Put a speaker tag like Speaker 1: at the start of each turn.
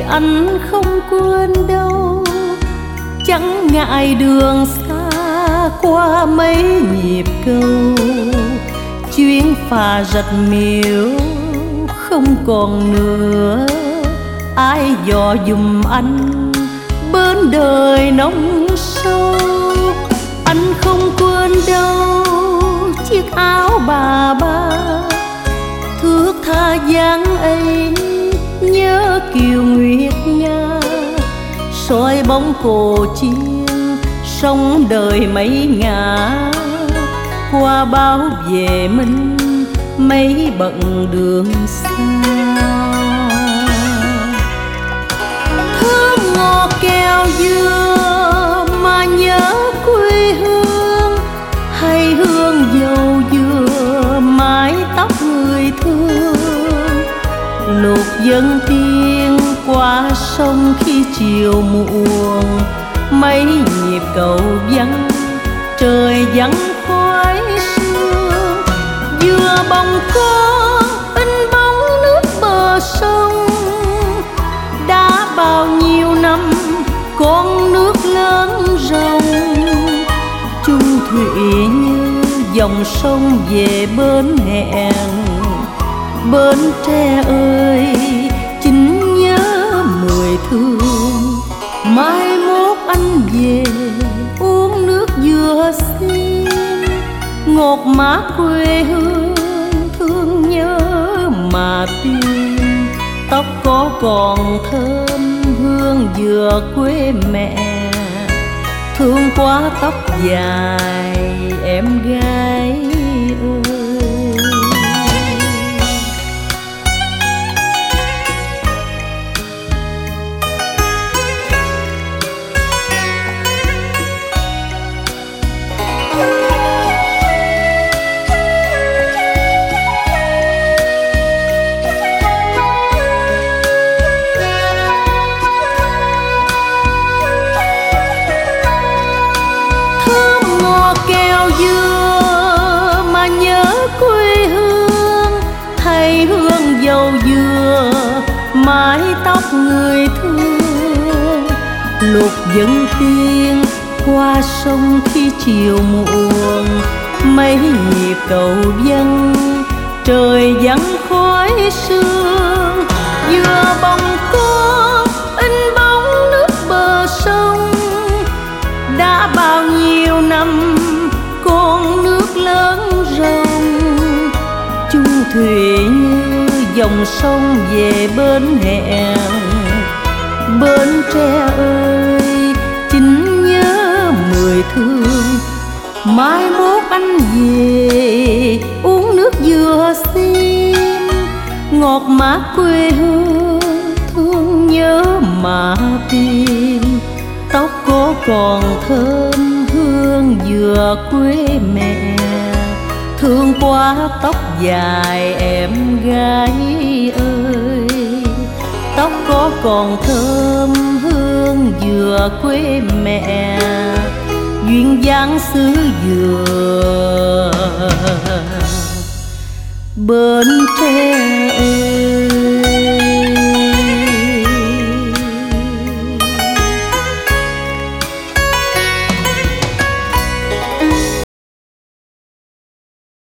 Speaker 1: anh không quên đâu, chẳng ngại đường xa qua mấy nhịp câu. Chuyến phà rạch miễu không còn nữa, ai dò dùm anh bên đời nông sâu. Anh không quên đâu chiếc áo bà ba, thước tha dáng ấy nhớ kiều nguyệt nga. Soi bóng cổ chiên sông đời mấy ngả, qua báo về mình mấy bận đường xa. Thơm ngọt keo dừa mà nhớ quê hương, hay hương dầu dừa mái tóc người thương. Lục dân tiên qua sông khi chiều muộn, mấy nhịp cầu vắng trời vắng khói sương. Dừa bồng con in bóng nước bờ sông, đã bao nhiêu năm con nước lớn rồng. Chung thủy như dòng sông về bến hẹn, Bến Tre ơi chính nhớ mười thương. Mai mốt anh về uống nước dừa xiêm, ngọt mát quê hương thương nhớ mà tim. Tóc có còn thơm hương dừa quê mẹ, thương quá tóc dài em gái ơi. Keo dừa mà nhớ quê hương, hay hương dầu dừa mái tóc người thương. Lục dân tiên qua sông khi chiều muộn, mấy nhịp cầu vắng trời vắng khói sương. Dừa bồng con in bóng nước bờ sông, đã bao nhiêu năm con nước lớn rồng. Chung thủy như dòng sông về bến hẹn, Bến Tre ơi chính nhớ mười thương. Mai mốt anh về uống nước dừa xiêm, ngọt mát quê hương thương nhớ mà tim. Tóc có còn thơm hương dừa quê mẹ, thương quá tóc dài em gái ơi. Tóc có còn thơm hương dừa quê mẹ, duyên dáng xứ dừa Bến Tre ơi.